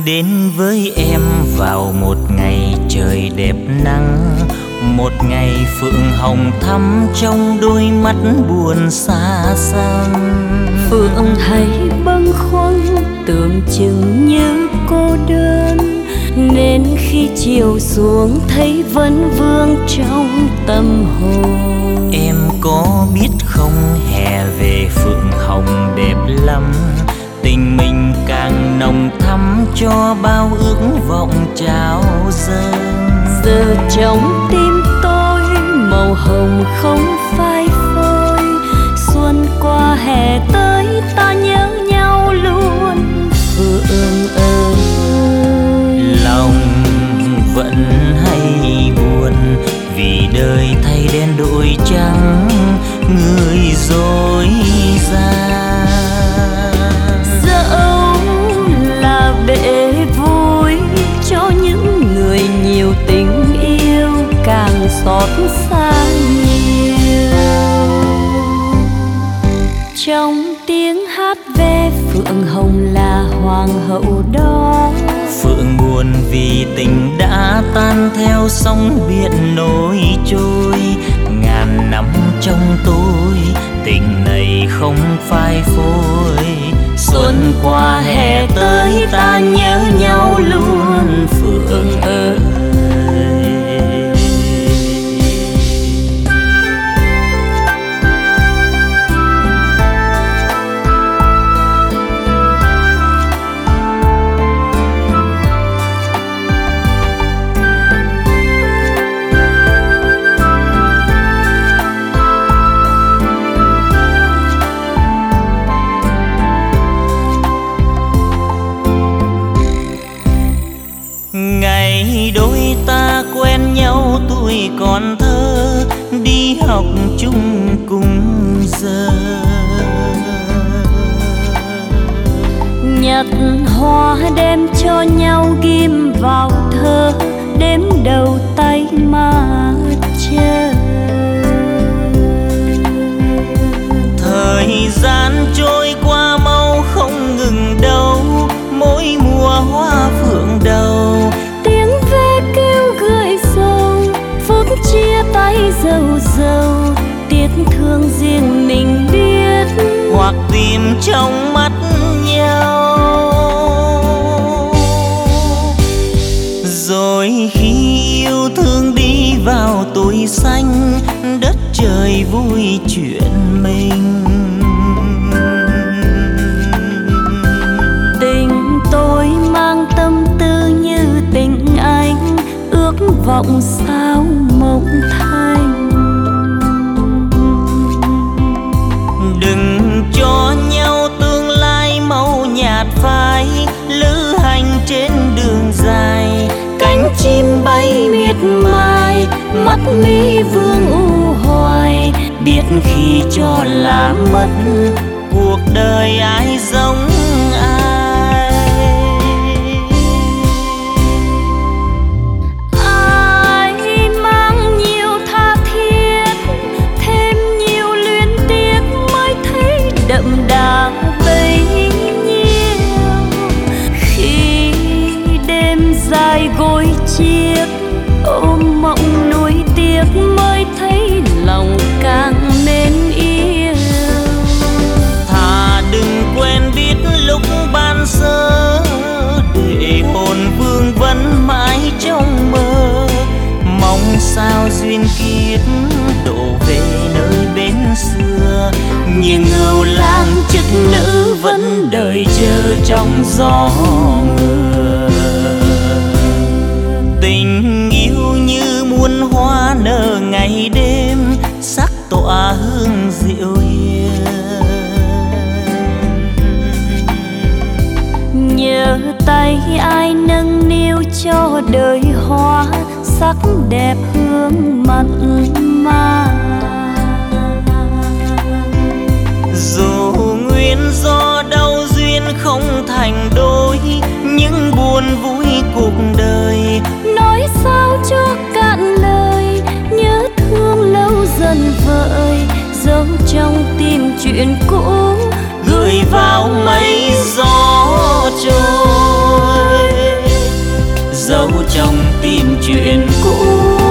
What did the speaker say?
Đến với em vào một ngày trời đẹp nắng, một ngày phượng hồng thắm trong đôi mắt buồn xa xăm. Phượng hay bâng khuâng tưởng chừng như cô đơn, nên khi chiều xuống thấy vẫn vương trong tâm hồn. Em có biết không, hè về phượng hồng đẹp lắm, tình mình càng nồng thắm cho bao ước vọng trao dâng. Giờ trong tim tôi màu hồng không phai phôi, xuân qua hè tới ta nhớ nhau luôn. Phượng ơi, lòng vẫn hay buồn vì đời thay đen đổi trắng, người dối gian. Dẫu là bể vui cho những người nhiều tình yêu, càng xót xa nhiều. Trong tiếng hát ve phượng hồng là hoàng hậu đó. Phượng buồn vì tình đã tan theo sóng biển nổi trôi. Ngàn năm trong tôi tình này không phai phôi. Xuân qua hè tới ta nhớ nhau luôn Phượng ơi. Đôi ta quen nhau tuổi còn thơ, đi học chung cùng giờ. Nhặt hoa đem cho nhau ghim vào thơ, đếm đầu tay mà chờ. Thời gian trôi qua mau không ngừng đâu, mỗi mùa hoa phượng đầu. Chia tay dâu dâu, tiếc thương riêng mình biết, hoặc tìm trong mắt nhau. Rồi khi yêu thương đi vào tuổi xanh, đất trời vui chuyện mình. Tình tôi mang tâm tư như tình anh, ước vọng sao mộng thanh. Đừng cho nhau tương lai màu nhạt phai, lữ hành trên đường dài. Cánh chim bay miệt mài, mắt mi vương u hoài. Biết khi cho là mất, cuộc đời ai giống ai. Đậm đà bấy nhiêu, khi đêm dài gối chiếc ôm mộng nuối tiếc, mới thấy lòng càng mến yêu. Thà đừng quen biết lúc ban sơ, để hồn vương vẫn mãi trong mơ. Mong sao duyên kiếp đổ về nơi bến xưa, nhưng ngưu lang chức nữ vẫn đợi chờ trong gió mưa. Tình yêu như muôn hoa nở ngày đêm, sắc tỏa hương dịu hiền. Nhớ tay ai nâng niu cho đời hoa, sắc đẹp hương mặn mà. Dù nguyên do đau duyên không thành đôi, nhưng buồn vui cuộc đời. Nói sao cho cạn lời, nhớ thương lâu dần vợi, giấu trong tim chuyện cũ, gửi vào mây gió trôi. dấu trong tim chuyện cũ.